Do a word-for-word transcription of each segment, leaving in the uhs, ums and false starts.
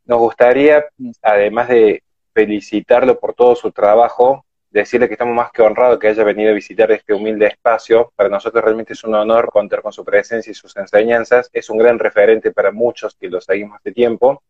Nos gustaría, además de felicitarlo por todo su trabajo, decirle que estamos más que honrados que haya venido a visitar este humilde espacio. Para nosotros realmente es un honor contar con su presencia y sus enseñanzas. Es un gran referente para muchos que lo seguimos hace tiempo.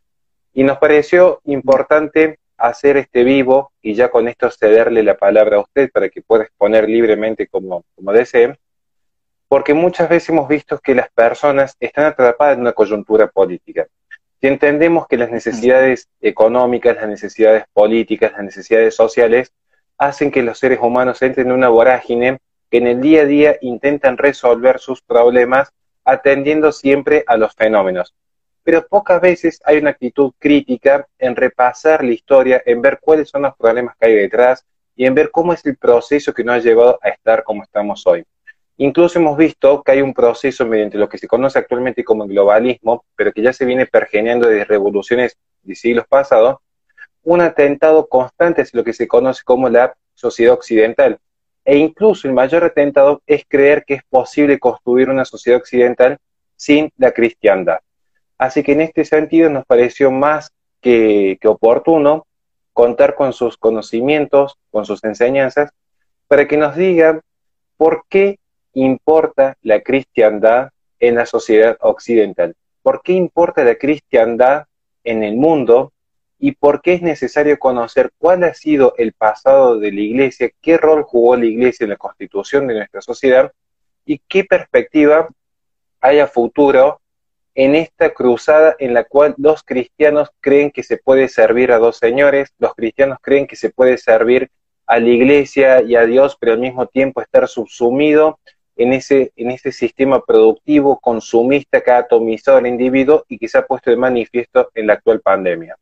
Y nos pareció importante hacer este vivo y ya con esto cederle la palabra a usted para que pueda exponer libremente como, como desee, porque muchas veces hemos visto que las personas están atrapadas en una coyuntura política. Si entendemos que las necesidades económicas, las necesidades políticas, las necesidades sociales hacen que los seres humanos entren en una vorágine que en el día a día intentan resolver sus problemas atendiendo siempre a los fenómenos. Pero pocas veces hay una actitud crítica en repasar la historia, en ver cuáles son los problemas que hay detrás y en ver cómo es el proceso que nos ha llevado a estar como estamos hoy. Incluso hemos visto que hay un proceso mediante lo que se conoce actualmente como el globalismo, pero que ya se viene pergeneando desde revoluciones de siglos pasados, un atentado constante es lo que se conoce como la sociedad occidental. E incluso el mayor atentado es creer que es posible construir una sociedad occidental sin la cristiandad. Así que en este sentido nos pareció más que, que oportuno contar con sus conocimientos, con sus enseñanzas, para que nos digan por qué importa la cristiandad en la sociedad occidental, por qué importa la cristiandad en el mundo y por qué es necesario conocer cuál ha sido el pasado de la Iglesia, qué rol jugó la Iglesia en la constitución de nuestra sociedad y qué perspectiva hay a futuro en esta cruzada en la cual los cristianos creen que se puede servir a dos señores, los cristianos creen que se puede servir a la Iglesia y a Dios, pero al mismo tiempo estar subsumido en ese, en ese sistema productivo, consumista que ha atomizado al individuo y que se ha puesto de manifiesto en la actual pandemia.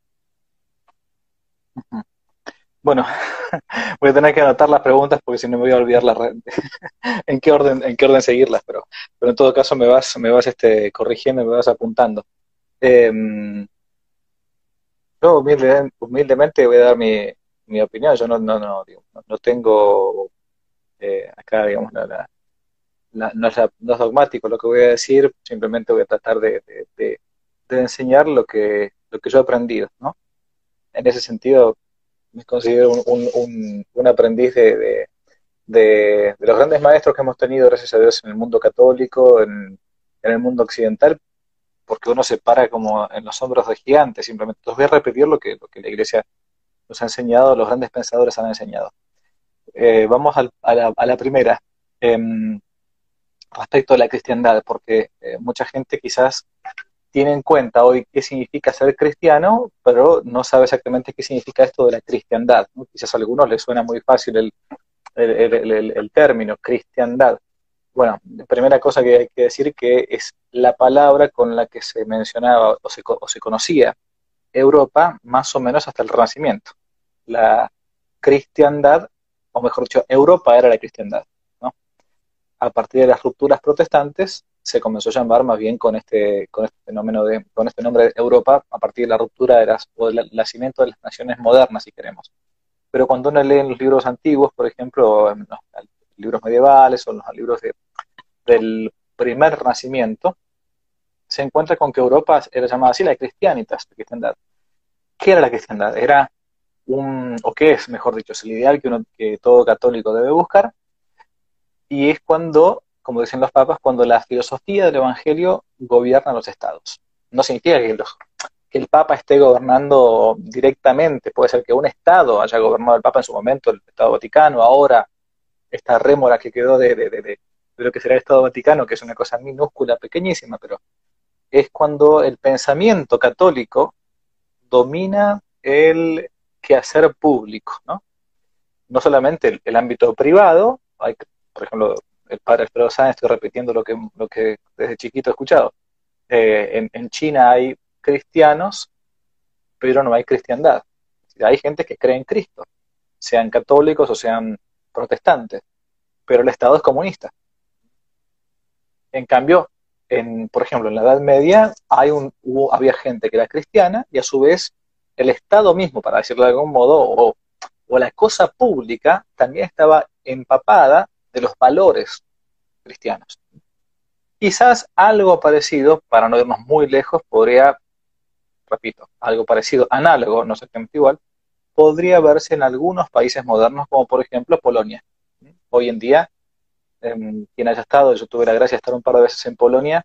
Bueno, voy a tener que anotar las preguntas porque si no me voy a olvidar las en qué orden, en qué orden seguirlas, pero, pero en todo caso me vas, me vas este, corrigiendo, me vas apuntando. Eh, yo humilde, humildemente voy a dar mi, mi opinión. Yo no, no, no, digo, no, no tengo eh, acá, digamos, la, la, la, no, es la, no es dogmático lo que voy a decir, simplemente voy a tratar de, de, de, de enseñar lo que, lo que yo he aprendido, ¿no? En ese sentido, me considero un, un, un, un aprendiz de, de, de, de los grandes maestros que hemos tenido, gracias a Dios, en el mundo católico, en, en el mundo occidental, porque uno se para como en los hombros de gigantes, simplemente. Entonces voy a repetir lo que, lo que la Iglesia nos ha enseñado, los grandes pensadores han enseñado. Eh, vamos al, a, la, a la primera, eh, respecto a la cristiandad, porque eh, mucha gente quizás tiene en cuenta hoy qué significa ser cristiano, pero no sabe exactamente qué significa esto de la cristiandad, ¿no? Quizás a algunos les suena muy fácil el, el, el, el, el término cristiandad. Bueno, la primera cosa que hay que decir que es la palabra con la que se mencionaba o se, o se conocía Europa más o menos hasta el Renacimiento. La cristiandad, o mejor dicho, Europa era la cristiandad, ¿no? A partir de las rupturas protestantes se comenzó a llamar más bien con este, con este fenómeno de, con este nombre de Europa, a partir de la ruptura de las, o del nacimiento de las naciones modernas, si queremos. Pero cuando uno lee en los libros antiguos, por ejemplo, en los libros medievales o en los libros de, del primer Renacimiento, se encuentra con que Europa era llamada así la Christianitas, la cristiandad. ¿Qué era la cristiandad? Era un, o qué es, mejor dicho, es el ideal que, uno, que todo católico debe buscar, y es cuando, como dicen los papas, cuando la filosofía del Evangelio gobierna los estados. No significa que, los, que el Papa esté gobernando directamente, puede ser que un estado haya gobernado el Papa en su momento, el Estado Vaticano, ahora esta rémora que quedó de, de, de, de, de lo que será el Estado Vaticano, que es una cosa minúscula, pequeñísima, pero es cuando el pensamiento católico domina el quehacer público, ¿no? No solamente el, el ámbito privado, hay, por ejemplo, el padre Alfredo Sáenz, estoy repitiendo lo que, lo que desde chiquito he escuchado, eh, en, en China hay cristianos, pero no hay cristiandad. Hay gente que cree en Cristo, sean católicos o sean protestantes, pero el Estado es comunista. En cambio, en, por ejemplo, en la Edad Media hay un, hubo, había gente que era cristiana y a su vez el Estado mismo, para decirlo de algún modo, o, o la cosa pública también estaba empapada de los valores cristianos. Quizás algo parecido, para no irnos muy lejos, podría repito, algo parecido, análogo, no exactamente igual, podría verse en algunos países modernos, como por ejemplo Polonia. Hoy en día, eh, quien haya estado, yo tuve la gracia de estar un par de veces en Polonia,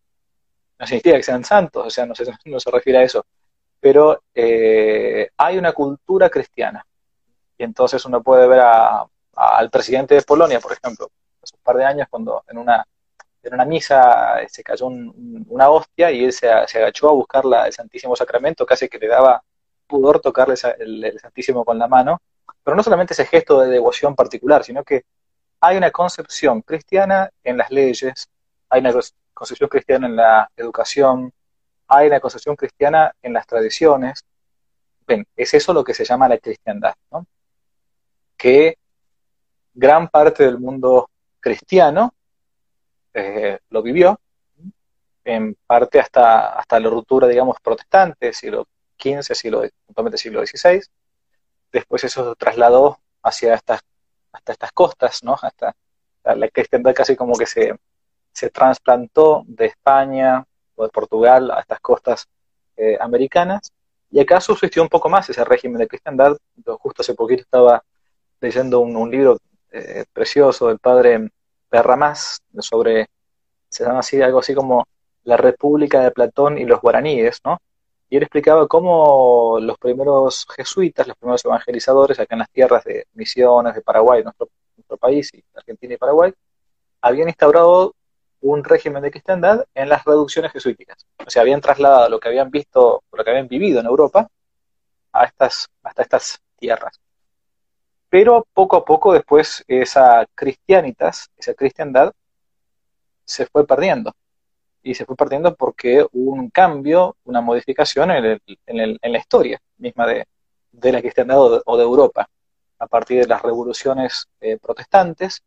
no significa que sean santos, o sea, no se, no se refiere a eso, pero eh, hay una cultura cristiana. Y entonces uno puede ver a, a, al presidente de Polonia, por ejemplo, hace un par de años, cuando en una, en una misa se cayó un, un, una hostia y él se, se agachó a buscar la, el Santísimo Sacramento, casi que le daba pudor tocarle el, el Santísimo con la mano. Pero no solamente ese gesto de devoción particular, sino que hay una concepción cristiana en las leyes, hay una concepción cristiana en la educación, hay una concepción cristiana en las tradiciones. Ven, es eso lo que se llama la cristiandad, ¿no? Que gran parte del mundo cristiano eh, lo vivió, en parte hasta, hasta la ruptura, digamos, protestante, siglo quince, siglo, puntualmente siglo dieciséis. Después eso se trasladó hacia estas, hasta estas costas, ¿no? Hasta la cristiandad casi como que se, se trasplantó de España o de Portugal a estas costas eh, americanas, y acá subsistió un poco más ese régimen de cristiandad. Yo justo hace poquito estaba leyendo un, un libro eh, precioso del padre Perramás, sobre, se llama así, algo así como La República de Platón y los guaraníes, ¿no? Y él explicaba cómo los primeros jesuitas, los primeros evangelizadores acá en las tierras de Misiones, de Paraguay, nuestro, nuestro país, y Argentina y Paraguay, habían instaurado un régimen de cristiandad en las reducciones jesuíticas. O sea, habían trasladado lo que habían visto, lo que habían vivido en Europa a estas, hasta estas tierras. Pero poco a poco después esa cristianitas, esa cristiandad, se fue perdiendo. Y se fue perdiendo porque hubo un cambio, una modificación en, el, en, el, en la historia misma de, de la cristiandad o de, o de Europa. A partir de las revoluciones eh, protestantes,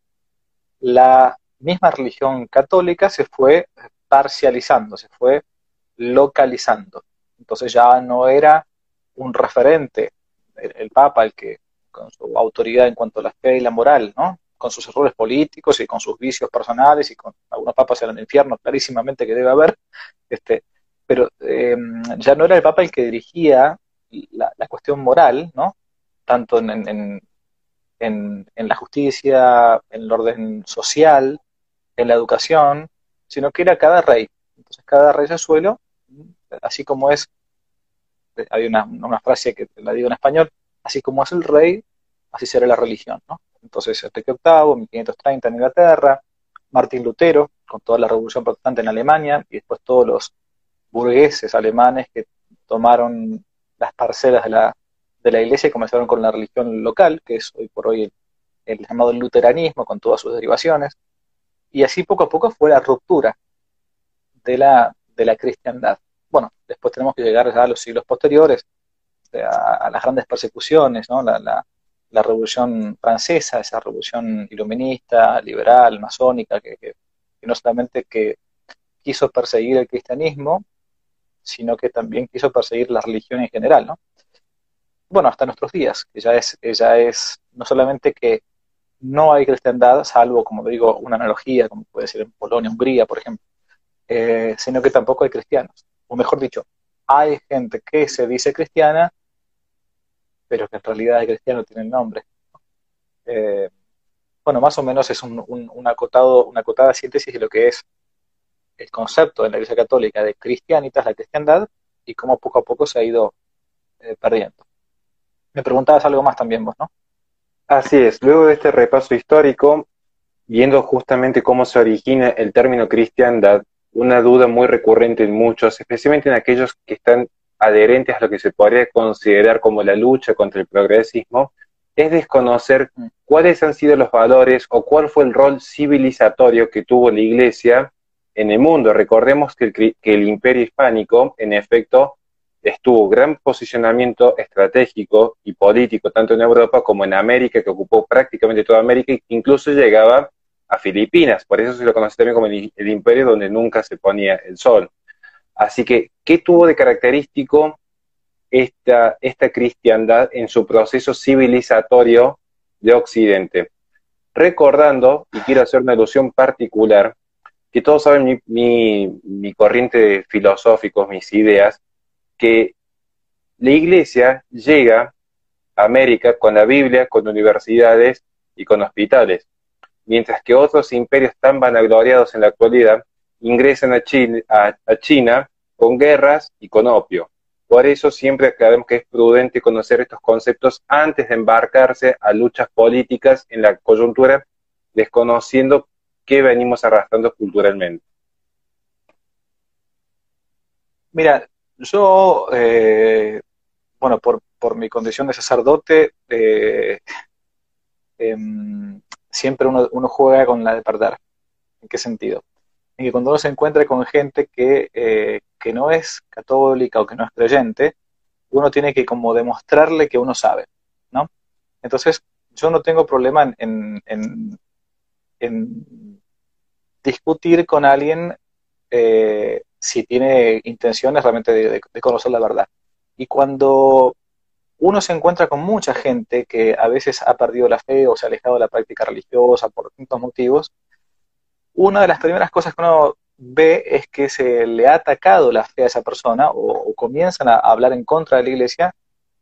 la misma religión católica se fue parcializando, se fue localizando. Entonces ya no era un referente, el, el Papa, el que con su autoridad en cuanto a la fe y la moral, ¿no? Con sus errores políticos y con sus vicios personales, y con algunos papas en el infierno clarísimamente que debe haber, este, pero eh, ya no era el Papa el que dirigía la, la cuestión moral, ¿no? Tanto en, en, en, en la justicia, en el orden social, en la educación, sino que era cada rey. Entonces cada rey de suelo, así como es, hay una, una frase que la digo en español, así como es el rey, así será la religión, ¿no? Entonces Enrique octavo, mil quinientos treinta en Inglaterra, Martín Lutero, con toda la revolución protestante en Alemania, y después todos los burgueses alemanes que tomaron las parcelas de la, de la iglesia y comenzaron con la religión local, que es hoy por hoy el, el llamado luteranismo, con todas sus derivaciones, y así poco a poco fue la ruptura de la, de la cristiandad. Bueno, después tenemos que llegar ya a los siglos posteriores, a, a las grandes persecuciones, ¿no? La, la, la Revolución Francesa, esa revolución iluminista, liberal, masónica, que, que, que no solamente que quiso perseguir el cristianismo, sino que también quiso perseguir la religión en general, ¿no? Bueno, hasta nuestros días, que ya es, ya es no solamente que no hay cristiandad, salvo, como digo, una analogía, como puede ser en Polonia, Hungría, por ejemplo, eh, sino que tampoco hay cristianos. O mejor dicho, hay gente que se dice cristiana, pero que en realidad de cristiano tiene el nombre. Eh, bueno, más o menos es un, un, un acotado, una acotada síntesis de lo que es el concepto de la Iglesia Católica de cristianitas, la cristiandad, y cómo poco a poco se ha ido eh, perdiendo. Me preguntabas algo más también vos, ¿no? Así es, luego de este repaso histórico, viendo justamente cómo se origina el término cristiandad, una duda muy recurrente en muchos, especialmente en aquellos que están adherentes a lo que se podría considerar como la lucha contra el progresismo, es desconocer cuáles han sido los valores o cuál fue el rol civilizatorio que tuvo la Iglesia en el mundo. Recordemos que el, que el Imperio Hispánico, en efecto, estuvo gran posicionamiento estratégico y político, tanto en Europa como en América, que ocupó prácticamente toda América, e incluso llegaba a Filipinas. Por eso se lo conoce también como el, el imperio donde nunca se ponía el sol. Así que, ¿qué tuvo de característico esta, esta cristiandad en su proceso civilizatorio de Occidente? Recordando, y quiero hacer una alusión particular, que todos saben mi, mi, mi corriente de filosóficos, mis ideas, que la iglesia llega a América con la Biblia, con universidades y con hospitales, mientras que otros imperios tan vanagloriados en la actualidad ingresan a China, a, a China con guerras y con opio. Por eso siempre aclaramos que es prudente conocer estos conceptos antes de embarcarse a luchas políticas en la coyuntura, desconociendo qué venimos arrastrando culturalmente. Mira, yo, eh, bueno, por, por mi condición de sacerdote, eh, em, siempre uno, uno juega con la de perder. ¿En qué sentido? En que cuando uno se encuentra con gente que, eh, que no es católica o que no es creyente, uno tiene que como demostrarle que uno sabe, ¿no? Entonces, yo no tengo problema en, en, en, en discutir con alguien, eh, si tiene intenciones realmente de, de, de conocer la verdad. Y cuando uno se encuentra con mucha gente que a veces ha perdido la fe o se ha alejado de la práctica religiosa por distintos motivos, una de las primeras cosas que uno ve es que se le ha atacado la fe a esa persona o, o comienzan a hablar en contra de la iglesia,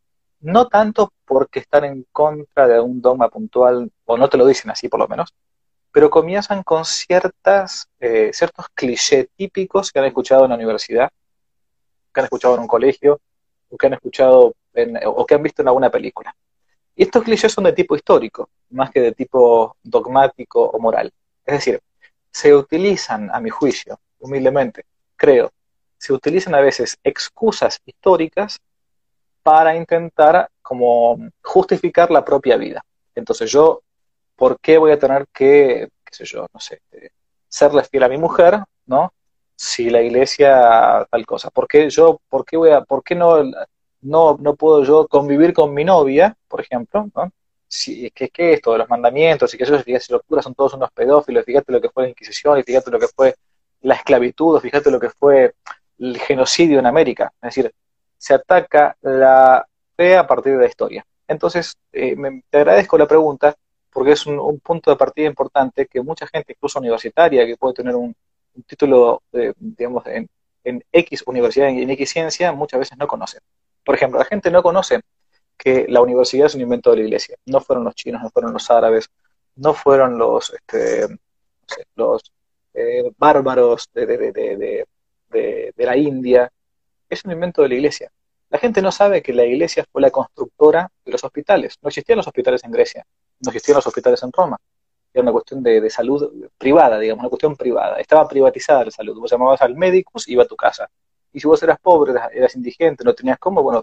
no tanto porque están en contra de un dogma puntual, o no te lo dicen así por lo menos, pero comienzan con ciertas, eh, ciertos clichés típicos que han escuchado en la universidad, que han escuchado en un colegio, o que han escuchado en, o que han visto en alguna película. Y estos clichés son de tipo histórico, más que de tipo dogmático o moral. Es decir, se utilizan, a mi juicio, humildemente, creo, se utilizan a veces excusas históricas para intentar como justificar la propia vida. Entonces yo, ¿por qué voy a tener que, qué sé yo, no sé, eh, serle fiel a mi mujer, ¿no? Si la iglesia tal cosa. ¿Por qué yo, por qué voy a, por qué no, no, no puedo yo convivir con mi novia, por ejemplo, ¿no? Si, ¿qué, qué es esto de los mandamientos? Y que esos, fíjate, los curas son todos unos pedófilos, fíjate lo que fue la Inquisición, y fíjate lo que fue la esclavitud, o fíjate lo que fue el genocidio en América. Es decir, se ataca la fe a partir de la historia. Entonces, eh, me, te agradezco la pregunta, porque es un, un punto de partida importante que mucha gente, incluso universitaria, que puede tener un, un título, eh, digamos, en, en X universidad, en, en X ciencia, muchas veces no conoce. Por ejemplo, la gente no conoce que la universidad es un invento de la iglesia. No fueron los chinos, no fueron los árabes, no fueron los, este, no sé, los eh, bárbaros de, de, de, de, de, de la India. Es un invento de la iglesia. La gente no sabe que la iglesia fue la constructora de los hospitales. No existían los hospitales en Grecia, no existían los hospitales en Roma. Era una cuestión de, de salud privada, digamos, una cuestión privada. Estaba privatizada la salud. Vos llamabas al médico y iba a tu casa. Y si vos eras pobre, eras, eras indigente, no tenías cómo, bueno,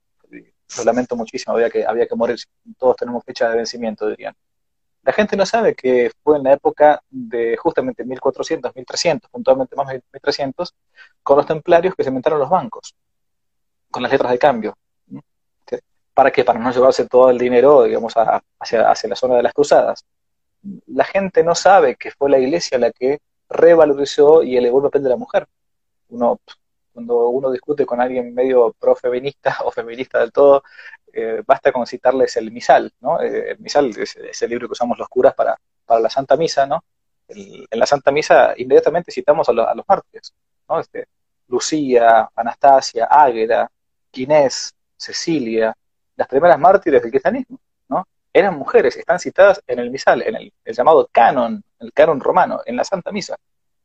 lo lamento muchísimo, había que, había que morir. Todos tenemos fecha de vencimiento, dirían. La gente no sabe que fue en la época de justamente mil cuatrocientos, mil trescientos, puntualmente más de mil trescientos, con los templarios que se inventaron los bancos, con las letras de cambio. ¿Para qué? Para no llevarse todo el dinero, digamos, a, hacia, hacia la zona de las cruzadas. La gente no sabe que fue la iglesia la que revalorizó y elevó el papel de la mujer. Uno, cuando uno discute con alguien medio pro-feminista o feminista del todo, eh, basta con citarles el misal, ¿no? Eh, el misal es, es el libro que usamos los curas para, para la Santa Misa, ¿no? El, en la Santa Misa inmediatamente citamos a, lo, a los mártires, ¿no? Este, Lucía, Anastasia, Águeda, Inés, Cecilia, las primeras mártires del cristianismo, ¿no? Eran mujeres, están citadas en el misal, en el, el llamado canon, el canon romano, en la Santa Misa.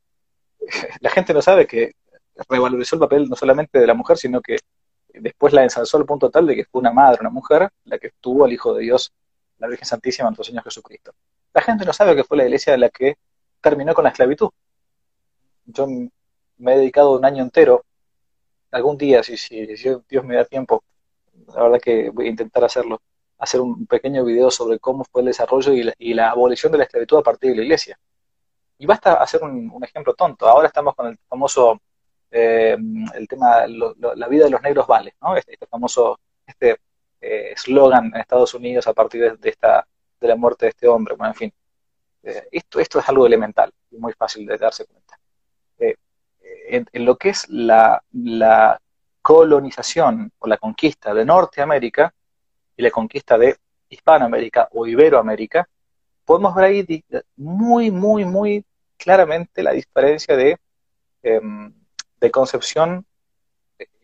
La gente no sabe que revalorizó el papel no solamente de la mujer, sino que después la ensalzó al punto tal de que fue una madre, una mujer, la que tuvo al Hijo de Dios, la Virgen Santísima, nuestro Señor Jesucristo. La gente no sabe que fue la iglesia la que terminó con la esclavitud. Yo me he dedicado un año entero, algún día, si, si, si Dios me da tiempo, la verdad que voy a intentar hacerlo, hacer un pequeño video sobre cómo fue el desarrollo y la, y la abolición de la esclavitud a partir de la iglesia. Y basta hacer un, un ejemplo tonto. Ahora estamos con el famoso, eh, el tema, lo, lo, la vida de los negros vale, ¿no? Este, este famoso este eslogan eh, en Estados Unidos a partir de, de, esta, de la muerte de este hombre. Bueno, en fin, eh, esto, esto es algo elemental y muy fácil de darse cuenta. Eh, en, en lo que es la, la colonización o la conquista de Norteamérica y la conquista de Hispanoamérica o Iberoamérica, podemos ver ahí muy, muy, muy claramente la diferencia de, eh, de concepción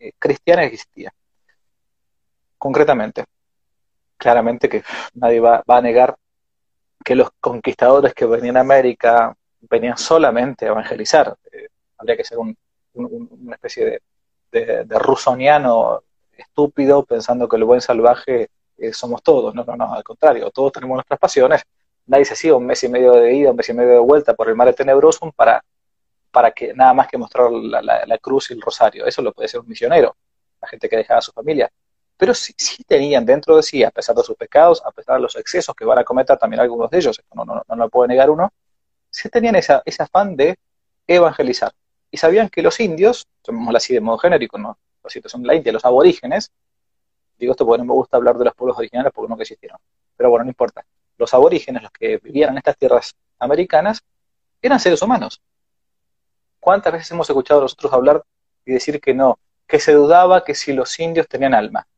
eh, cristiana existía. Concretamente, claramente que nadie va, va a negar que los conquistadores que venían a América venían solamente a evangelizar. Eh, habría que ser un, un, una especie de, de, de rusoniano estúpido pensando que el buen salvaje eh, somos todos. No, no, no, al contrario, todos tenemos nuestras pasiones. Nadie se hacía un mes y medio de ida, un mes y medio de vuelta por el mar de Tenebrosum para, para que nada más que mostrar la, la, la cruz y el rosario. Eso lo puede ser un misionero, la gente que dejaba a su familia. Pero sí, sí tenían dentro de sí, a pesar de sus pecados, a pesar de los excesos que van a cometer también algunos de ellos, no, no, no lo puede negar uno, sí tenían esa, ese afán de evangelizar. Y sabían que los indios, llamémoslo así de modo genérico, ¿no? Los sitios son de la India, los aborígenes, digo esto porque no me gusta hablar de los pueblos originales porque nunca existieron, pero bueno, no importa. Los aborígenes, los que vivían en estas tierras americanas, eran seres humanos. ¿Cuántas veces hemos escuchado a nosotros hablar y decir que no, que se dudaba que si los indios tenían alma?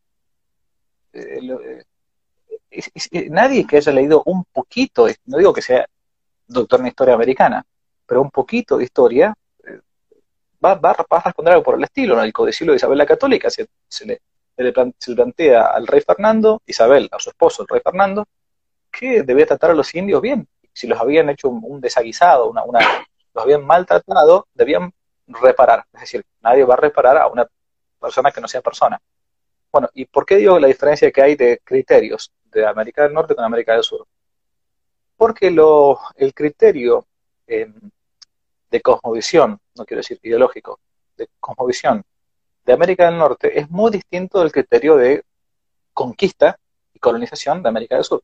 Eh, lo, eh, es, es, nadie que haya leído un poquito, no digo que sea doctor en historia americana, pero un poquito de historia eh, va, va, va, a responder algo por el estilo. En el codicilo de Isabel la Católica se, se, le, se, le plan, se le plantea al rey Fernando, Isabel, a su esposo, el rey Fernando, que debía tratar a los indios bien. Si los habían hecho un, un desaguisado, una, una, los habían maltratado, debían reparar. Es decir, nadie va a reparar a una persona que no sea persona. Bueno, ¿y por qué digo la diferencia que hay de criterios de América del Norte con América del Sur? Porque lo, el criterio eh, de cosmovisión, no quiero decir ideológico, de cosmovisión de América del Norte es muy distinto del criterio de conquista y colonización de América del Sur.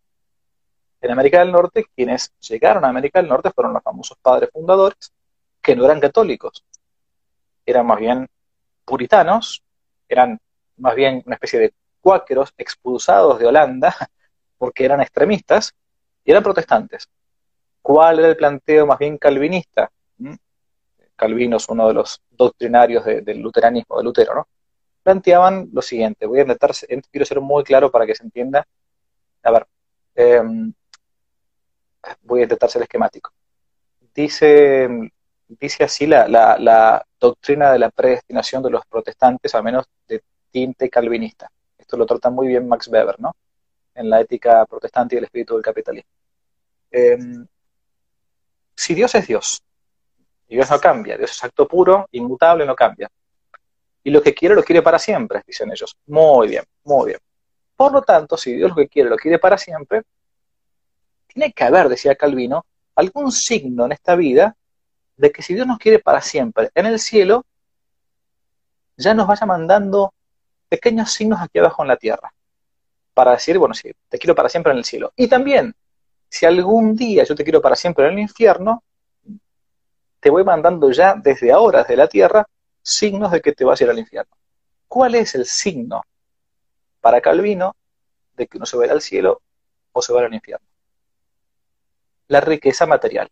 En América del Norte, quienes llegaron a América del Norte fueron los famosos padres fundadores, que no eran católicos, eran más bien puritanos, eran más bien una especie de cuáqueros expulsados de Holanda porque eran extremistas y eran protestantes. ¿Cuál era el planteo más bien calvinista? ¿Mm? Calvino es uno de los doctrinarios de, del luteranismo, de Lutero, ¿no? Planteaban lo siguiente, voy a intentar, quiero ser muy claro para que se entienda. A ver, eh, voy a intentar ser esquemático. Dice, dice así la, la, la doctrina de la predestinación de los protestantes, al menos de tinte calvinista. Esto lo trata muy bien Max Weber, ¿no? En la ética protestante y el espíritu del capitalismo. Eh, si Dios es Dios, y Dios no cambia, Dios es acto puro, inmutable, no cambia. Y lo que quiere, lo quiere para siempre, dicen ellos. Muy bien, muy bien. Por lo tanto, si Dios lo que quiere, lo quiere para siempre, tiene que haber, decía Calvino, algún signo en esta vida de que si Dios nos quiere para siempre en el cielo, ya nos vaya mandando pequeños signos aquí abajo en la tierra. Para decir, bueno, sí, te quiero para siempre en el cielo. Y también, si algún día yo te quiero para siempre en el infierno, te voy mandando ya desde ahora, desde la tierra, signos de que te vas a ir al infierno. ¿Cuál es el signo para Calvino de que uno se va a ir al cielo o se va a ir al infierno? La riqueza material.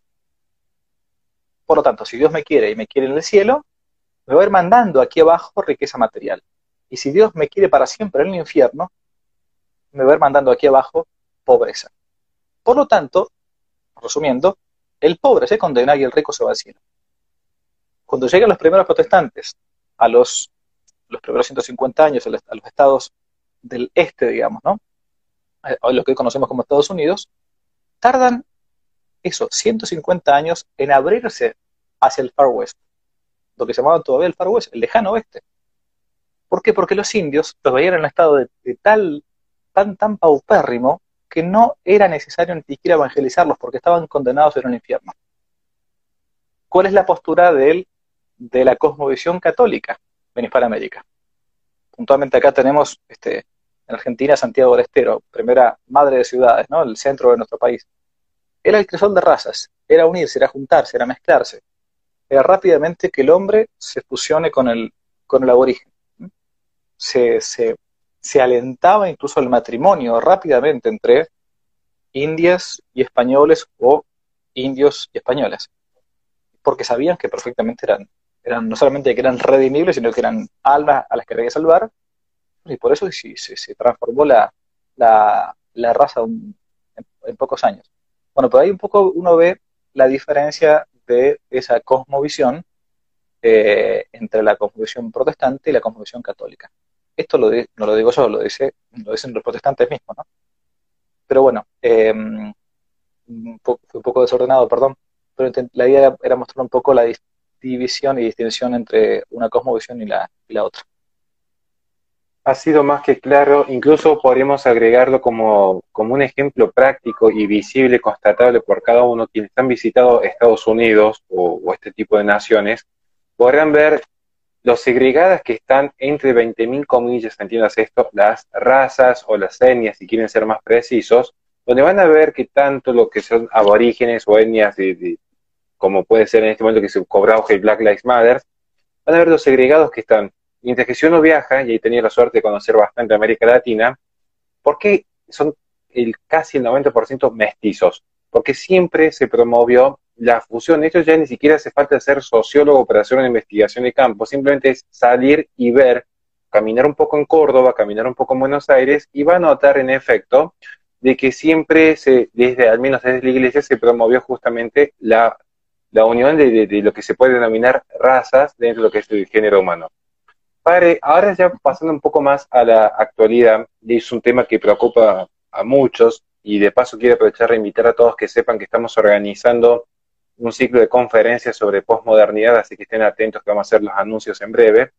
Por lo tanto, si Dios me quiere y me quiere en el cielo, me va a ir mandando aquí abajo riqueza material. Y si Dios me quiere para siempre en el infierno, me va a ir mandando aquí abajo pobreza. Por lo tanto, resumiendo, el pobre se condena y el rico se va al cielo. Cuando llegan los primeros protestantes a los, los primeros ciento cincuenta años a los estados del este, digamos, ¿no? A los que conocemos como Estados Unidos, tardan eso, ciento cincuenta años en abrirse hacia el Far West, lo que se llamaba todavía el Far West, el lejano oeste. ¿Por qué? Porque los indios los veían en un estado de, de tal, tan, tan paupérrimo que no era necesario ni siquiera evangelizarlos porque estaban condenados en un infierno. ¿Cuál es la postura de él, de la cosmovisión católica en Hispanoamérica? Puntualmente acá tenemos este, en Argentina Santiago del Estero, primera madre de ciudades, ¿no? El centro de nuestro país. Era el crisol de razas, era unirse, era juntarse, era mezclarse. Era rápidamente que el hombre se fusione con el, con el aborigen. Se, se, se alentaba incluso el matrimonio rápidamente entre indias y españoles o indios y españolas, porque sabían que perfectamente eran, eran no solamente que eran redimibles, sino que eran almas a las que había que salvar, y por eso sí, se, se transformó la, la, la raza un, en, en pocos años. Bueno, por ahí un poco uno ve la diferencia de esa cosmovisión eh, entre la cosmovisión protestante y la cosmovisión católica. Esto lo di- no lo digo yo, lo, dice, lo dicen los protestantes mismos, ¿no? Pero bueno, eh, un po- fue un poco desordenado, perdón, pero intent- la idea era, era mostrar un poco la dis- división y distinción entre una cosmovisión y la, y la otra. Ha sido más que claro, incluso podríamos agregarlo como, como un ejemplo práctico y visible, constatable por cada uno. Quienes han visitado Estados Unidos o, o este tipo de naciones, podrán ver lo segregadas que están entre veinte mil comillas, entiendas esto, las razas o las etnias, si quieren ser más precisos, donde van a ver que tanto lo que son aborígenes o etnias, de, de, como puede ser en este momento que se cobra auge el Black Lives Matter, van a ver los segregados que están. Mientras que si uno viaja, y he tenido la suerte de conocer bastante América Latina, ¿por qué son el, casi el noventa por ciento mestizos? Porque siempre se promovió la fusión. Esto ya ni siquiera hace falta ser sociólogo para hacer una investigación de campo, simplemente es salir y ver, caminar un poco en Córdoba, caminar un poco en Buenos Aires, y va a notar en efecto de que siempre, se, desde al menos desde la iglesia, se promovió justamente la, la unión de, de, de lo que se puede denominar razas dentro de lo que es el género humano. Padre, ahora ya pasando un poco más a la actualidad, y es un tema que preocupa a muchos, y de paso quiero aprovechar de invitar a todos que sepan que estamos organizando un ciclo de conferencias sobre posmodernidad, así que estén atentos que vamos a hacer los anuncios en breve.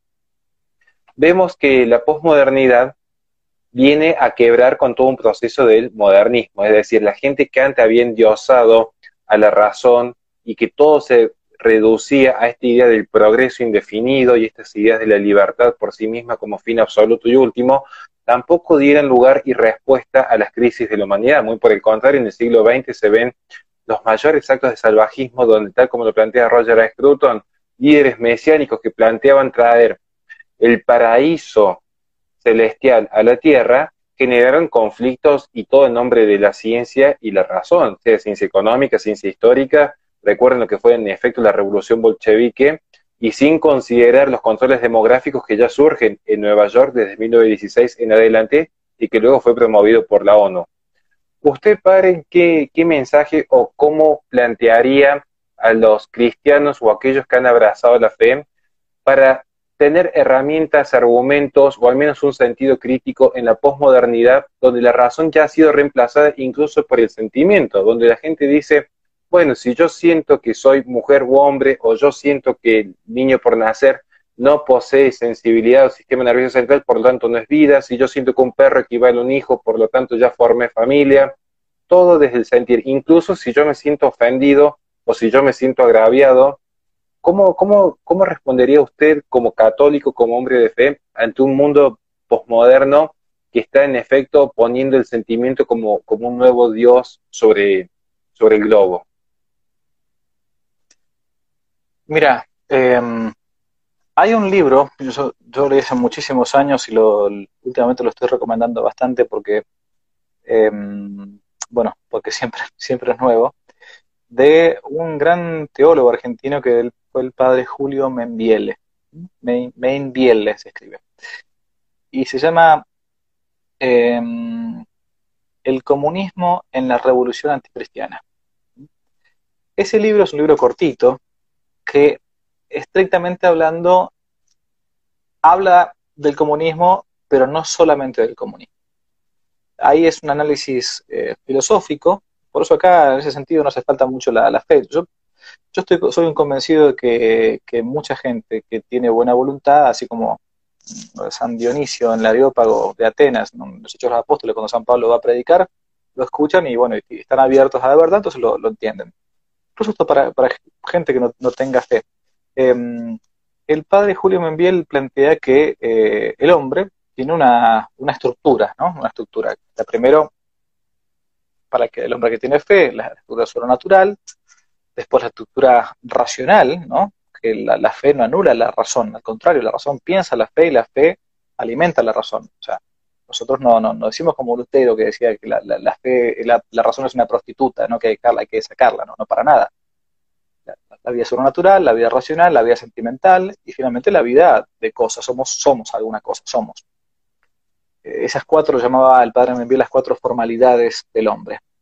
Vemos que la posmodernidad viene a quebrar con todo un proceso del modernismo, es decir, la gente que antes había endiosado a la razón y que todo se reducía a esta idea del progreso indefinido y estas ideas de la libertad por sí misma como fin absoluto y último, tampoco dieran lugar y respuesta a las crisis de la humanidad. Muy por el contrario, en el siglo veinte se ven los mayores actos de salvajismo donde, tal como lo plantea Roger A. Scruton, líderes mesiánicos que planteaban traer el paraíso celestial a la Tierra, generaron conflictos y todo en nombre de la ciencia y la razón, sea ciencia económica, ciencia histórica. Recuerden lo que fue en efecto la revolución bolchevique, y sin considerar los controles demográficos que ya surgen en Nueva York desde mil novecientos dieciséis en adelante y que luego fue promovido por la ONU. ¿Usted, padre, qué, qué mensaje o cómo plantearía a los cristianos o a aquellos que han abrazado la fe para tener herramientas, argumentos o al menos un sentido crítico en la posmodernidad, donde la razón ya ha sido reemplazada incluso por el sentimiento, donde la gente dice, bueno, si yo siento que soy mujer u hombre, o yo siento que el niño por nacer no posee sensibilidad o sistema nervioso central, por lo tanto no es vida, si yo siento que un perro equivale a un hijo, por lo tanto ya formé familia, todo desde el sentir, incluso si yo me siento ofendido o si yo me siento agraviado. ¿Cómo, cómo, cómo respondería usted como católico, como hombre de fe, ante un mundo posmoderno que está en efecto poniendo el sentimiento como, como un nuevo Dios sobre, sobre el globo? Mira, eh, hay un libro, yo, yo lo leí hace muchísimos años y lo, últimamente lo estoy recomendando bastante porque, eh, bueno, porque siempre, siempre es nuevo, de un gran teólogo argentino que él fue el padre Julio Membiele. Membiele se escribe. Y se llama eh, El comunismo en la revolución anticristiana. Ese libro es un libro cortito que, estrictamente hablando, habla del comunismo, pero no solamente del comunismo. Ahí es un análisis eh, filosófico, por eso acá en ese sentido no hace falta mucho la, la fe. Yo, yo estoy, soy un convencido de que, que mucha gente que tiene buena voluntad, así como San Dionisio en el Areópago de Atenas, ¿no?, los Hechos de los Apóstoles, cuando San Pablo va a predicar, lo escuchan y bueno, y están abiertos a la verdad, entonces lo, lo entienden. Incluso esto para, para gente que no, no tenga fe. Eh, el padre Julio Membiel plantea que eh, el hombre tiene una, una estructura, ¿no? Una estructura. La primero, para que el hombre que tiene fe, la estructura sobrenatural, después la estructura racional, ¿no? Que la, la fe no anula la razón, al contrario, la razón piensa la fe y la fe alimenta la razón. O sea, nosotros no, no, no decimos como Lutero, que decía que la, la, la fe, la, la razón es una prostituta, ¿no? Que hay que, hay que sacarla, ¿no? No para nada. La, la vida sobrenatural, la vida racional, la vida sentimental y finalmente la vida de cosas. Somos, somos alguna cosa, somos. Eh, esas cuatro, llamaba el padre Membiel las cuatro formalidades del hombre.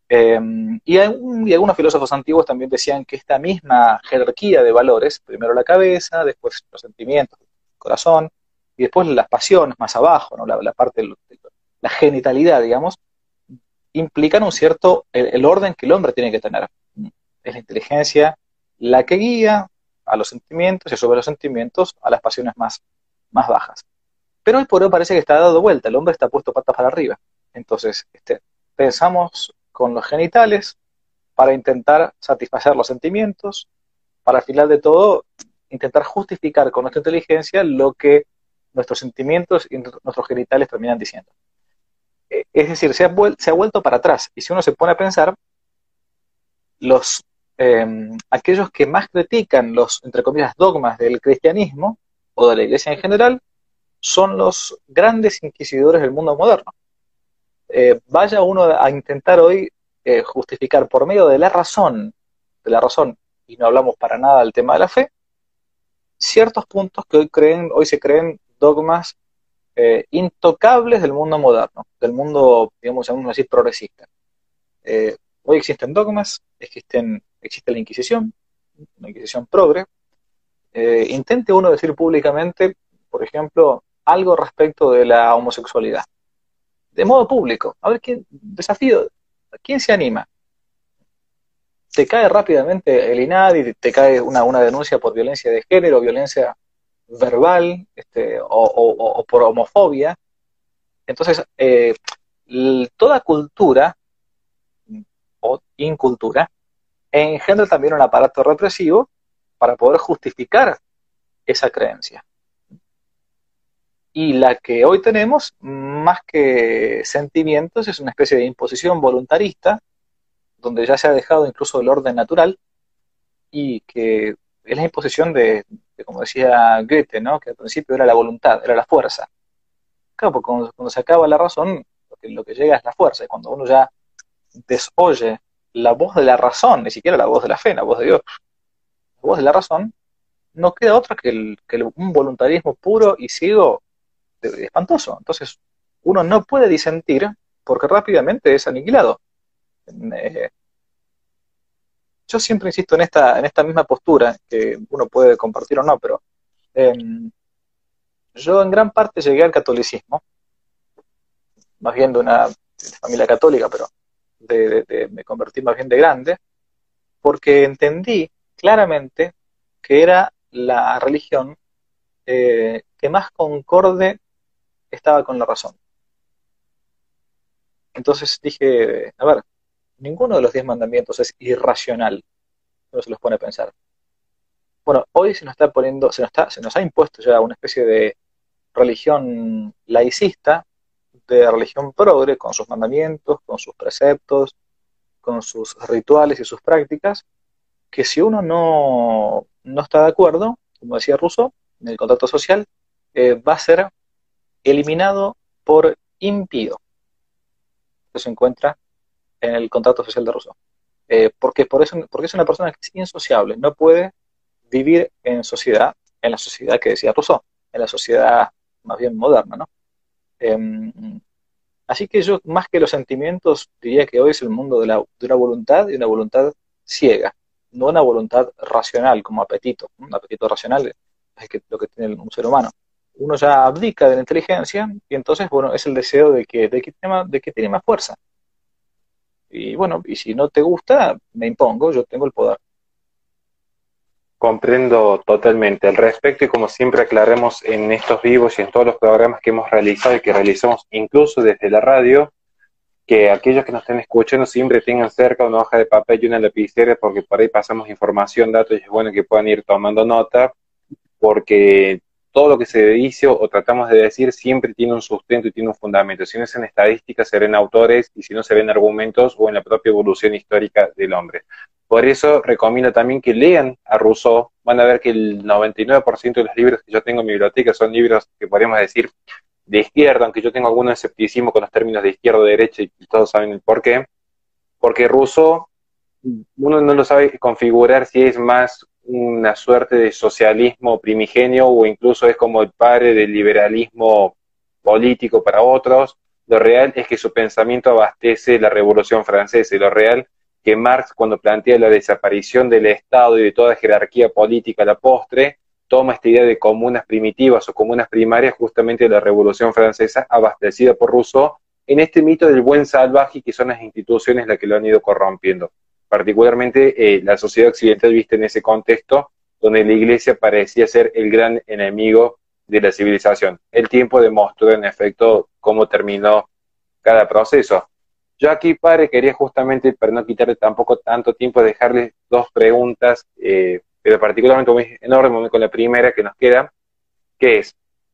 Eh, y, algún- y algunos filósofos antiguos también decían que esta misma jerarquía de valores, primero la cabeza, después los sentimientos, el corazón, y después las pasiones más abajo, ¿no? la, la parte, de la genitalidad, digamos, implican un cierto, el, el orden que el hombre tiene que tener. Es la inteligencia la que guía a los sentimientos y sobre los sentimientos a las pasiones más, más bajas. Pero hoy por hoy parece que está dado vuelta, el hombre está puesto patas para arriba. Entonces, este, pensamos con los genitales para intentar satisfacer los sentimientos, para al final de todo intentar justificar con nuestra inteligencia lo que nuestros sentimientos y nuestros genitales terminan diciendo. Es decir, se ha, vuel se ha vuelto para atrás. Y si uno se pone a pensar, los, eh, aquellos que más critican los, entre comillas, dogmas del cristianismo o de la iglesia en general, son los grandes inquisidores del mundo moderno. Eh, vaya uno a intentar hoy eh, justificar por medio de la razón, de la razón, y no hablamos para nada del tema de la fe, ciertos puntos que hoy creen, hoy se creen dogmas eh, intocables del mundo moderno, del mundo, digamos, vamos así, progresista. Eh, hoy existen dogmas, existen, existe la Inquisición, la Inquisición progre. Eh, intente uno decir públicamente, por ejemplo, algo respecto de la homosexualidad, de modo público, a ver quién, desafío, ¿quién se anima? Te cae rápidamente el INADI, te cae una, una denuncia por violencia de género, violencia verbal, este, o, o, o por homofobia. Entonces, eh, toda cultura o incultura engendra también un aparato represivo para poder justificar esa creencia. Y la que hoy tenemos, más que sentimientos, es una especie de imposición voluntarista, donde ya se ha dejado incluso el orden natural, y que es la imposición de, de como decía Goethe, ¿no? Que al principio era la voluntad, era la fuerza. Claro, porque cuando, cuando se acaba la razón, lo que, lo que llega es la fuerza, y cuando uno ya desoye la voz de la razón, ni siquiera la voz de la fe, la voz de Dios, la voz de la razón, no queda otra que, el, que el, un voluntarismo puro y ciego de, de espantoso. Entonces, uno no puede disentir porque rápidamente es aniquilado. Eh, yo siempre insisto en esta, en esta misma postura, que uno puede compartir o no, pero eh, yo en gran parte llegué al catolicismo, más bien de una familia católica, pero de, de, de, me convertí más bien de grande, porque entendí claramente que era la religión eh, que más concorde estaba con la razón. Entonces dije, a ver, ninguno de los diez mandamientos es irracional, uno se los pone a pensar. Bueno, hoy se nos está poniendo, se nos, está, se nos ha impuesto ya una especie de religión laicista, de religión progre, con sus mandamientos, con sus preceptos, con sus rituales y sus prácticas, que si uno no, no está de acuerdo, como decía Rousseau, en el contrato social, eh, va a ser eliminado por impío. Eso se encuentra en el contrato social de Rousseau. Eh, porque, por eso, porque es una persona que es insociable, no puede vivir en sociedad, en la sociedad que decía Rousseau, en la sociedad más bien moderna, ¿no? Eh, así que yo, más que los sentimientos, diría que hoy es el mundo de, la, de una voluntad y una voluntad ciega, no una voluntad racional, como apetito. Un apetito racional es que, lo que tiene un ser humano. Uno ya abdica de la inteligencia y entonces, bueno, es el deseo de que, de que, tiene, más, de que tiene más fuerza. Y bueno, y si no te gusta, me impongo, yo tengo el poder. Comprendo totalmente. Al respecto, y como siempre aclaramos en estos vivos y en todos los programas que hemos realizado y que realizamos incluso desde la radio, que aquellos que nos estén escuchando siempre tengan cerca una hoja de papel y una lapicera, porque por ahí pasamos información, datos, y es bueno que puedan ir tomando nota, porque todo lo que se dice o tratamos de decir siempre tiene un sustento y tiene un fundamento. Si no es en estadísticas, se ven autores, y si no se ven argumentos o en la propia evolución histórica del hombre. Por eso recomiendo también que lean a Rousseau. Van a ver que el noventa y nueve por ciento de los libros que yo tengo en mi biblioteca son libros que podríamos decir de izquierda, aunque yo tengo algún escepticismo con los términos de izquierda o derecha, y todos saben el por qué. Porque Rousseau, uno no lo sabe configurar si es más una suerte de socialismo primigenio o incluso es como el padre del liberalismo político para otros. lo real es que su pensamiento abastece la Revolución Francesa, y lo real que Marx, cuando plantea la desaparición del Estado y de toda jerarquía política a la postre, toma esta idea de comunas primitivas o comunas primarias justamente de la Revolución Francesa, abastecida por Rousseau, en este mito del buen salvaje, que son las instituciones las que lo han ido corrompiendo. Particularmente eh, la sociedad occidental vista en ese contexto, donde la Iglesia parecía ser el gran enemigo de la civilización. El tiempo demostró en efecto cómo terminó cada proceso. Yo aquí, padre, quería justamente, para no quitarle tampoco tanto tiempo, dejarles dos preguntas, eh, pero particularmente muy enorme, con la primera que nos queda, que es,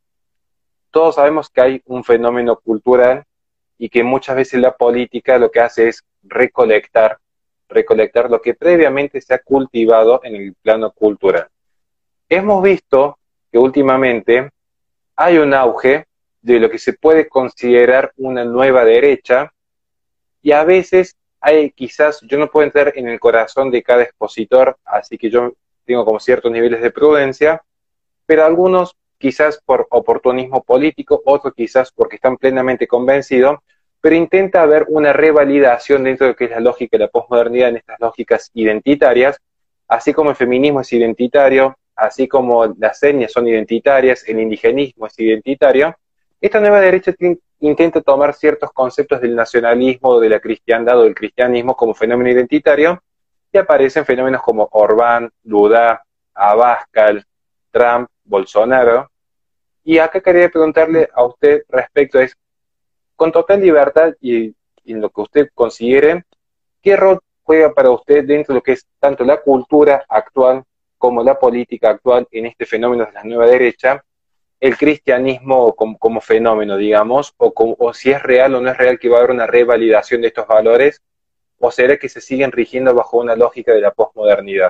todos sabemos que hay un fenómeno cultural y que muchas veces la política lo que hace es recolectar, recolectar lo que previamente se ha cultivado en el plano cultural. Hemos visto que últimamente hay un auge de lo que se puede considerar una nueva derecha, y a veces hay quizás, yo no puedo entrar en el corazón de cada expositor, así que yo tengo como ciertos niveles de prudencia, pero algunos quizás por oportunismo político, otros quizás porque están plenamente convencidos, pero intenta haber una revalidación dentro de lo que es la lógica de la posmodernidad en estas lógicas identitarias, así como el feminismo es identitario, así como las etnias son identitarias, el indigenismo es identitario. Esta nueva derecha intenta tomar ciertos conceptos del nacionalismo, de la cristiandad o del cristianismo como fenómeno identitario, y aparecen fenómenos como Orbán, Lula, Abascal, Trump, Bolsonaro. Y acá quería preguntarle a usted respecto a eso, con total libertad y, y en lo que usted considere, ¿qué rol juega para usted dentro de lo que es tanto la cultura actual como la política actual en este fenómeno de la nueva derecha, el cristianismo como, como fenómeno, digamos, o, como, o si es real o no es real que va a haber una revalidación de estos valores, o será que se siguen rigiendo bajo una lógica de la posmodernidad?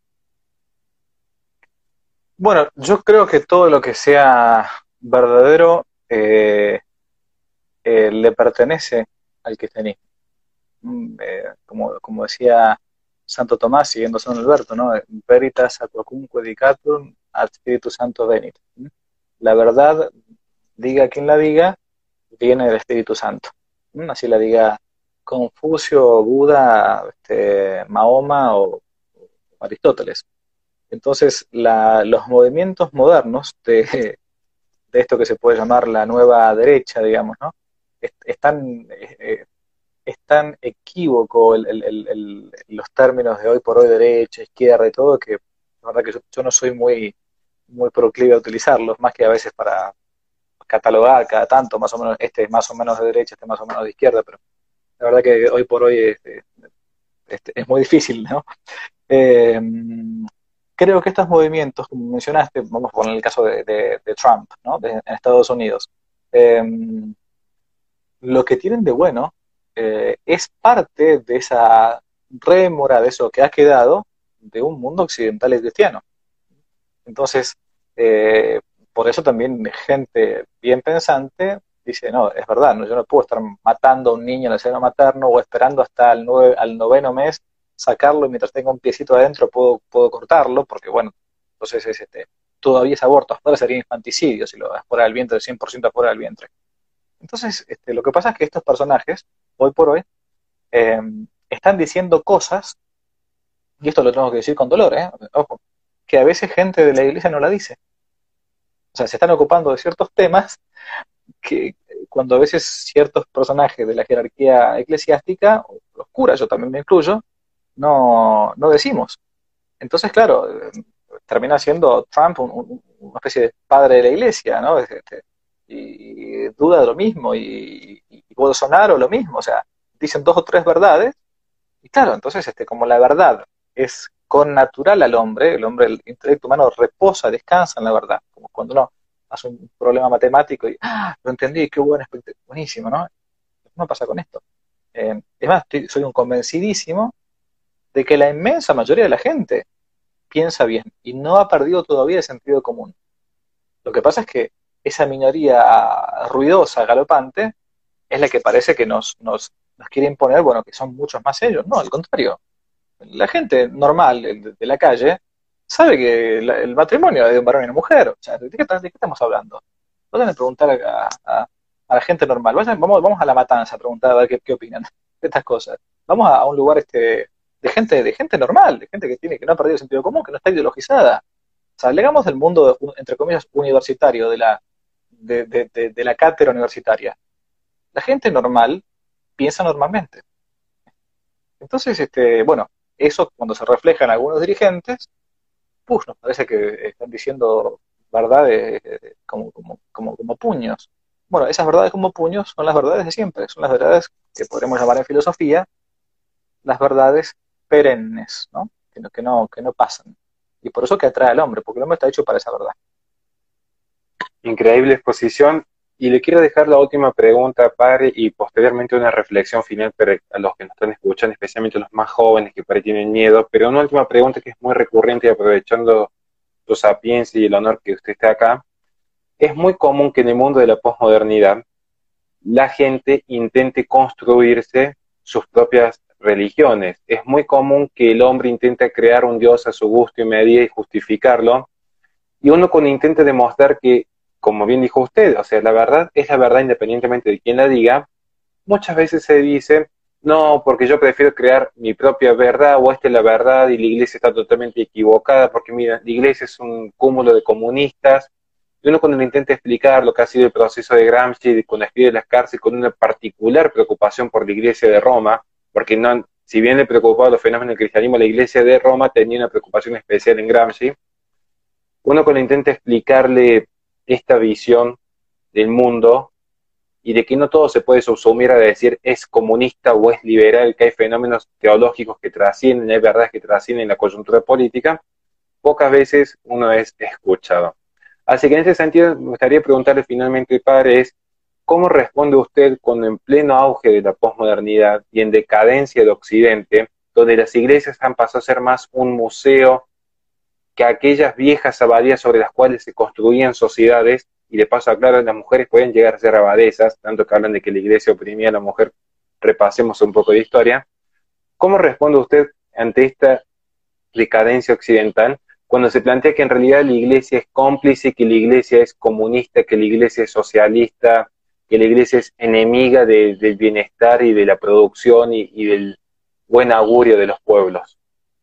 Bueno, yo creo que todo lo que sea verdadero eh, eh, le pertenece al cristianismo. Mm, eh, como, como decía Santo Tomás, siguiendo a San Alberto, ¿no? Veritas aquacunque dicatum ad Spiritu Santo venit. ¿Mm? La verdad, diga quien la diga, viene del Espíritu Santo. ¿Mm? Así la diga Confucio, Buda, este, Mahoma o, o Aristóteles. Entonces, la, los movimientos modernos de, de esto que se puede llamar la nueva derecha, digamos, ¿no? Es, están, eh, es tan equívoco el, el, el, el, los términos de hoy por hoy, derecha, izquierda y todo, que la verdad que yo, yo no soy muy, muy proclive a utilizarlos, más que a veces para catalogar cada tanto, más o menos, este es más o menos de derecha, este más o menos de izquierda, pero la verdad que hoy por hoy este, este, es muy difícil, ¿no? Eh, creo que estos movimientos, como mencionaste, vamos a poner el caso de, de, de Trump, ¿no? De, en Estados Unidos, eh, lo que tienen de bueno eh, es parte de esa rémora, de eso que ha quedado de un mundo occidental y cristiano. Entonces, eh, por eso también gente bien pensante dice, no, es verdad, no, yo no puedo estar matando a un niño en el seno materno o esperando hasta el nueve, al noveno mes sacarlo y mientras tenga un piecito adentro puedo, puedo cortarlo, porque bueno, entonces es este, todavía es aborto, ahora sería infanticidio si lo das fuera del vientre, cien por ciento afuera del vientre. Entonces, este, lo que pasa es que estos personajes, hoy por hoy, eh, están diciendo cosas, y esto lo tengo que decir con dolor, ¿eh? Ojo, que a veces gente de la iglesia no la dice. O sea, se están ocupando de ciertos temas que cuando a veces ciertos personajes de la jerarquía eclesiástica, o los curas, yo también me incluyo, no, no decimos. Entonces, claro, termina siendo Trump un, un, una especie de padre de la iglesia, ¿no? Este, y duda de lo mismo, y, y, y Bolsonaro lo mismo, o sea, dicen dos o tres verdades, y claro, entonces este, como la verdad es connatural al hombre, el hombre, el intelecto humano reposa, descansa en la verdad, como cuando uno hace un problema matemático y, ah, lo entendí, qué bueno, buenísimo, ¿no? ¿Qué pasa con esto? Eh, es más, estoy, soy un convencidísimo de que la inmensa mayoría de la gente piensa bien y no ha perdido todavía el sentido común. Lo que pasa es que esa minoría ruidosa, galopante, es la que parece que nos, nos, nos quiere imponer, bueno, que son muchos más ellos. No, al contrario. La gente normal de, de la calle sabe que la, el matrimonio es de un varón y una mujer. O sea, ¿de qué, ¿de qué estamos hablando? Pueden preguntar a, a, a la gente normal. Vayan, vamos, vamos a La Matanza a preguntar a ver qué, qué opinan de estas cosas. Vamos a, a un lugar este de gente, de gente normal, de gente que tiene, que no ha perdido el sentido común, que no está ideologizada. O sea, legamos del mundo, entre comillas, universitario, de la, de, de, de, de la cátedra universitaria. La gente normal piensa normalmente. Entonces, este, bueno, eso cuando se refleja en algunos dirigentes, pues nos parece que están diciendo verdades eh, como, como, como, como puños. Bueno, esas verdades como puños son las verdades de siempre, son las verdades que podremos llamar en filosofía las verdades perennes, ¿no? Que no, que no, que no pasan. Y por eso que atrae al hombre, porque el hombre está hecho para esa verdad. Increíble exposición. Y le quiero dejar la última pregunta, padre, y posteriormente una reflexión final para a los que nos están escuchando, especialmente los más jóvenes que por ahí tienen miedo. Pero una última pregunta que es muy recurrente, y aprovechando tu sapiencia y el honor que usted esté acá. Es muy común que en el mundo de la posmodernidad la gente intente construirse sus propias religiones. Es muy común que el hombre intente crear un Dios a su gusto y medida y justificarlo. Y uno cuando intenta demostrar que, como bien dijo usted, o sea, la verdad es la verdad independientemente de quién la diga, muchas veces se dice, no, porque yo prefiero crear mi propia verdad, o esta es la verdad y la iglesia está totalmente equivocada, porque mira, la iglesia es un cúmulo de comunistas. Y uno cuando le intenta explicar lo que ha sido el proceso de Gramsci, cuando escribe Las cárceles, con una particular preocupación por la iglesia de Roma, porque no, si bien le preocupaba los fenómenos del cristianismo, la iglesia de Roma tenía una preocupación especial en Gramsci. Uno cuando intenta explicarle esta visión del mundo y de que no todo se puede subsumir a decir es comunista o es liberal, que hay fenómenos teológicos que trascienden, hay verdades que trascienden la coyuntura política, pocas veces uno es escuchado. Así que en ese sentido me gustaría preguntarle finalmente, padre, es ¿cómo responde usted cuando en pleno auge de la posmodernidad y en decadencia de Occidente, donde las iglesias han pasado a ser más un museo que aquellas viejas abadías sobre las cuales se construían sociedades, y de paso aclaro, las mujeres pueden llegar a ser abadesas, tanto que hablan de que la iglesia oprimía a la mujer, repasemos un poco de historia? ¿Cómo responde usted ante esta decadencia occidental cuando se plantea que en realidad la iglesia es cómplice, que la iglesia es comunista, que la iglesia es socialista, que la iglesia es enemiga de, del bienestar y de la producción y, y del buen augurio de los pueblos?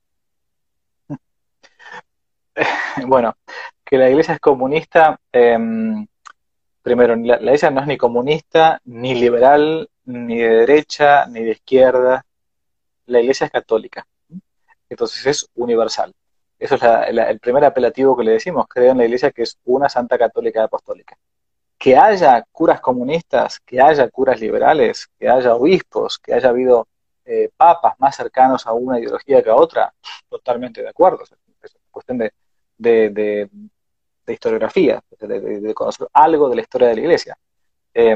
Bueno, que la iglesia es comunista, eh, primero, la, la iglesia no es ni comunista, ni liberal, ni de derecha, ni de izquierda. La iglesia es católica, entonces es universal. Eso es la, la, el primer apelativo que le decimos, creo en la iglesia que es una santa católica apostólica. Que haya curas comunistas, que haya curas liberales, que haya obispos, que haya habido eh, papas más cercanos a una ideología que a otra, totalmente de acuerdo. Es una cuestión de, de, de, de historiografía, de, de, de conocer algo de la historia de la iglesia. Eh,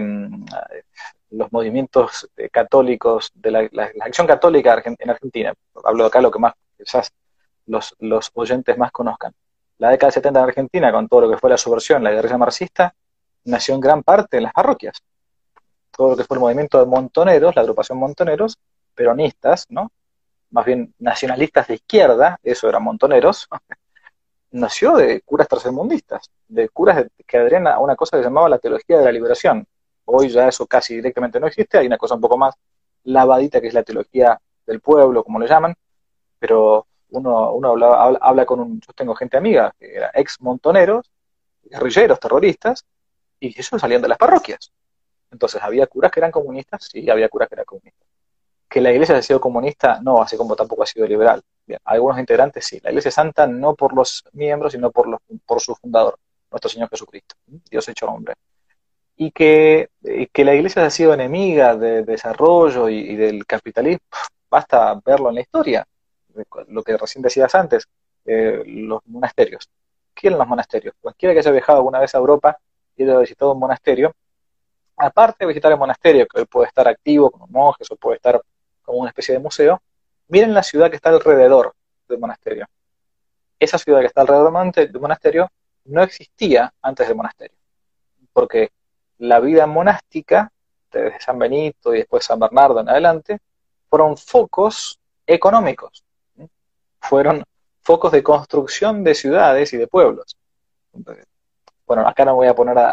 los movimientos católicos, de la, la, la acción católica en Argentina, hablo de acá lo que más quizás los, los oyentes más conozcan. La década del setenta en Argentina, con todo lo que fue la subversión, la guerrilla marxista, nació en gran parte en las parroquias. Todo lo que fue el movimiento de montoneros, la agrupación montoneros, peronistas, ¿no? Más bien nacionalistas de izquierda, eso eran montoneros, nació de curas tercermundistas, de curas que adherían a una cosa que se llamaba la teología de la liberación. Hoy ya eso casi directamente no existe, hay una cosa un poco más lavadita que es la teología del pueblo, como le llaman, pero uno, uno habla, habla, habla con un... Yo tengo gente amiga que era ex montoneros, guerrilleros, terroristas, y ellos salían de las parroquias. Entonces, ¿había curas que eran comunistas? Sí, había curas que eran comunistas. ¿Que la iglesia ha sido comunista? No, así como tampoco ha sido liberal. Bien, algunos integrantes sí. La iglesia santa no por los miembros, sino por, los, por su fundador, nuestro Señor Jesucristo, Dios hecho hombre. Y que, y que la iglesia ha sido enemiga del de desarrollo y, y del capitalismo, basta verlo en la historia. Lo que recién decías antes, eh, los monasterios. ¿Qué eran los monasterios? Cualquiera que haya viajado alguna vez a Europa y haya visitado un monasterio, aparte de visitar el monasterio, que hoy puede estar activo como monjes o puede estar como una especie de museo, miren la ciudad que está alrededor del monasterio. Esa ciudad que está alrededor del monasterio no existía antes del monasterio, porque la vida monástica, desde San Benito y después San Bernardo en adelante, fueron focos económicos, fueron focos de construcción de ciudades y de pueblos. Entonces, bueno, acá no voy a poner a,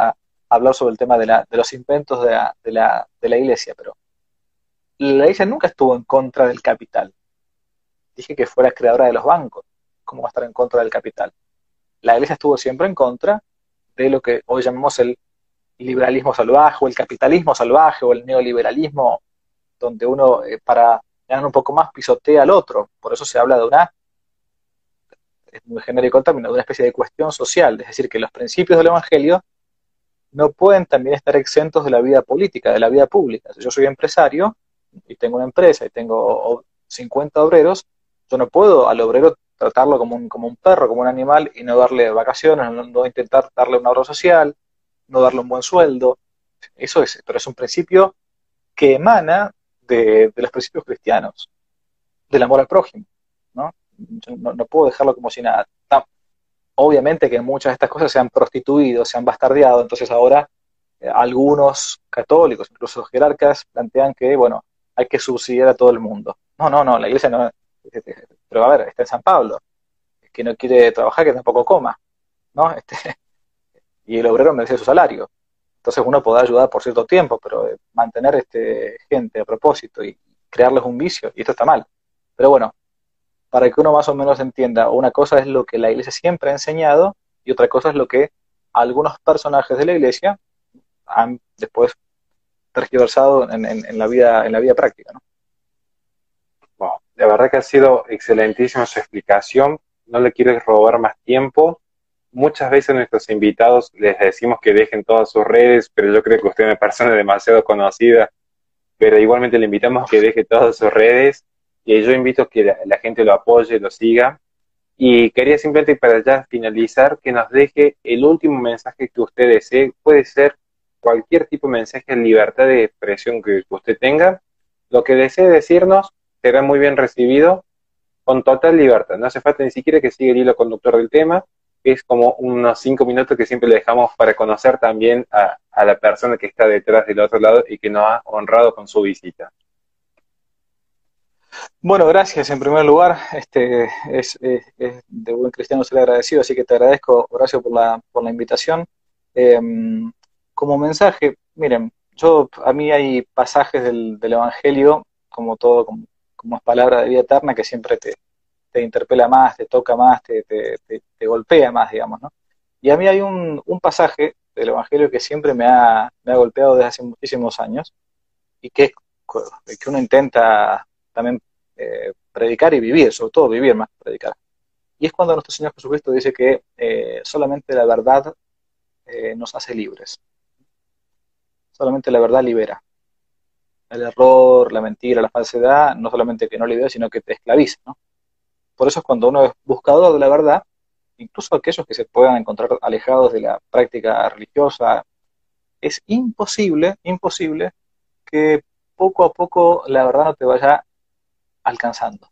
hablar sobre el tema de, la, de los inventos de la, de, la, de la iglesia, pero la iglesia nunca estuvo en contra del capital. Dije que fuera creadora de los bancos. ¿Cómo va a estar en contra del capital? La iglesia estuvo siempre en contra de lo que hoy llamamos el liberalismo salvaje, o el capitalismo salvaje, o el neoliberalismo, donde uno, eh, para ganar un poco más, pisotea al otro. Por eso se habla de una, es muy genérico el término, de una especie de cuestión social, es decir, que los principios del Evangelio no pueden también estar exentos de la vida política, de la vida pública. Si yo soy empresario y tengo una empresa y tengo cincuenta obreros, yo no puedo al obrero tratarlo como un, como un perro, como un animal, y no darle vacaciones, no, no intentar darle una obra social, no darle un buen sueldo. Eso es, pero es un principio que emana de, de los principios cristianos, del amor al prójimo, ¿no? Yo no, no puedo dejarlo como si nada. Obviamente que muchas de estas cosas se han prostituido, se han bastardeado, entonces ahora eh, algunos católicos, incluso jerarcas, plantean que, bueno, hay que subsidiar a todo el mundo. No, no, no, la iglesia no. Pero a ver, está en San Pablo, que no quiere trabajar, que tampoco coma, ¿no? Este, y el obrero merece su salario. Entonces uno podrá ayudar por cierto tiempo, pero eh, mantener este, gente a propósito y crearles un vicio, y esto está mal. Pero bueno, para que uno más o menos entienda, una cosa es lo que la iglesia siempre ha enseñado y otra cosa es lo que algunos personajes de la iglesia han después tergiversado en, en, en la vida, en la vida práctica, ¿no? Wow, la verdad que ha sido excelentísima su explicación. No le quiero robar más tiempo. Muchas veces a nuestros invitados les decimos que dejen todas sus redes, pero yo creo que usted es una persona demasiado conocida, pero igualmente le invitamos a que deje todas sus redes, y yo invito a que la, la gente lo apoye, lo siga, y quería simplemente para ya finalizar que nos deje el último mensaje que usted desee. Puede ser cualquier tipo de mensaje en libertad de expresión que, que usted tenga, lo que desee decirnos será muy bien recibido, con total libertad. No hace falta ni siquiera que siga el hilo conductor del tema, es como unos cinco minutos que siempre le dejamos para conocer también a, a la persona que está detrás del otro lado y que nos ha honrado con su visita. Bueno, gracias en primer lugar. Este es, es, es de buen cristiano ser agradecido, así que te agradezco, Horacio, por la, por la invitación. Eh, como mensaje, miren, yo a mí hay pasajes del, del Evangelio, como todo, como, como es palabra de vida eterna, que siempre te, te interpela más, te toca más, te, te, te, te golpea más, digamos, ¿no? Y a mí hay un, un pasaje del Evangelio que siempre me ha, me ha golpeado desde hace muchísimos años, y que es que uno intenta también eh, predicar y vivir, sobre todo vivir más que predicar. Y es cuando nuestro Señor Jesucristo dice que eh, solamente la verdad eh, nos hace libres. Solamente la verdad libera. El error, la mentira, la falsedad, no solamente que no libera, sino que te esclaviza, ¿no? Por eso es cuando uno es buscador de la verdad, incluso aquellos que se puedan encontrar alejados de la práctica religiosa, es imposible, imposible que poco a poco la verdad no te vaya alcanzando.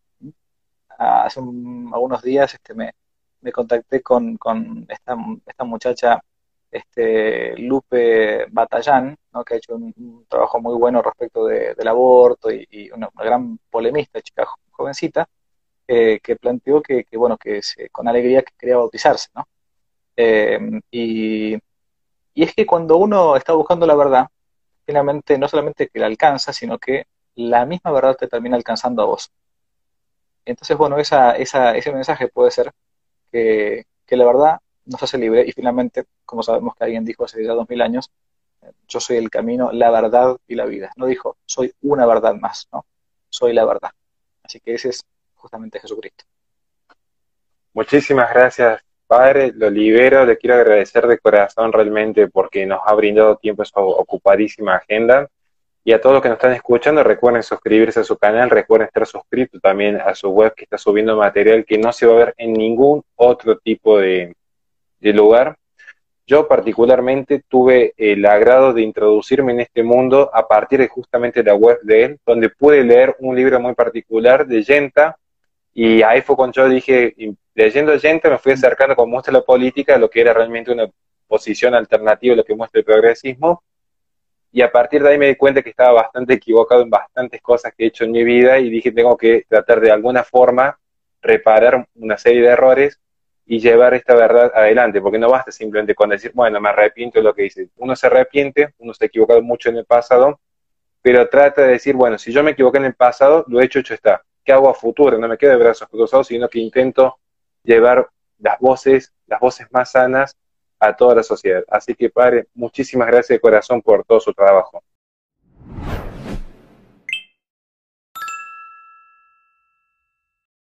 Hace un, algunos días este, me, me contacté con, con esta, esta muchacha, este, Lupe Batallán, ¿no? Que ha hecho un, un trabajo muy bueno respecto de, del aborto y, y una, una gran polemista, chica jovencita, eh, que planteó que, que, bueno, que se, con alegría que quería bautizarse, ¿no? Eh, y, y es que cuando uno está buscando la verdad, finalmente no solamente que la alcanza, sino que la misma verdad te termina alcanzando a vos. Entonces, bueno, esa, esa, ese mensaje puede ser que, que la verdad nos hace libre, y finalmente, como sabemos que alguien dijo hace ya dos mil años, yo soy el camino, la verdad y la vida. No dijo, soy una verdad más, ¿no? Soy la verdad. Así que ese es justamente Jesucristo. Muchísimas gracias, Padre, lo libero, le quiero agradecer de corazón realmente porque nos ha brindado tiempo en su ocupadísima agenda. Y a todos los que nos están escuchando, recuerden suscribirse a su canal, recuerden estar suscritos también a su web, que está subiendo material que no se va a ver en ningún otro tipo de, de lugar. Yo particularmente tuve el agrado de introducirme en este mundo a partir de justamente la web de él, donde pude leer un libro muy particular de Genta, y ahí fue cuando yo dije, leyendo Genta me fui acercando, como muestra la política, a lo que era realmente una posición alternativa a lo que muestra el progresismo. Y a partir de ahí me di cuenta que estaba bastante equivocado en bastantes cosas que he hecho en mi vida, y dije, tengo que tratar de alguna forma reparar una serie de errores, y llevar esta verdad adelante, porque no basta simplemente con decir, bueno, me arrepiento de lo que hice. Uno se arrepiente, uno se ha equivocado mucho en el pasado, pero trata de decir, bueno, si yo me equivoqué en el pasado, lo hecho, hecho está. ¿Qué hago a futuro? No me quedo de brazos cruzados, sino que intento llevar las voces, las voces más sanas a toda la sociedad. Así que, padre, muchísimas gracias de corazón por todo su trabajo.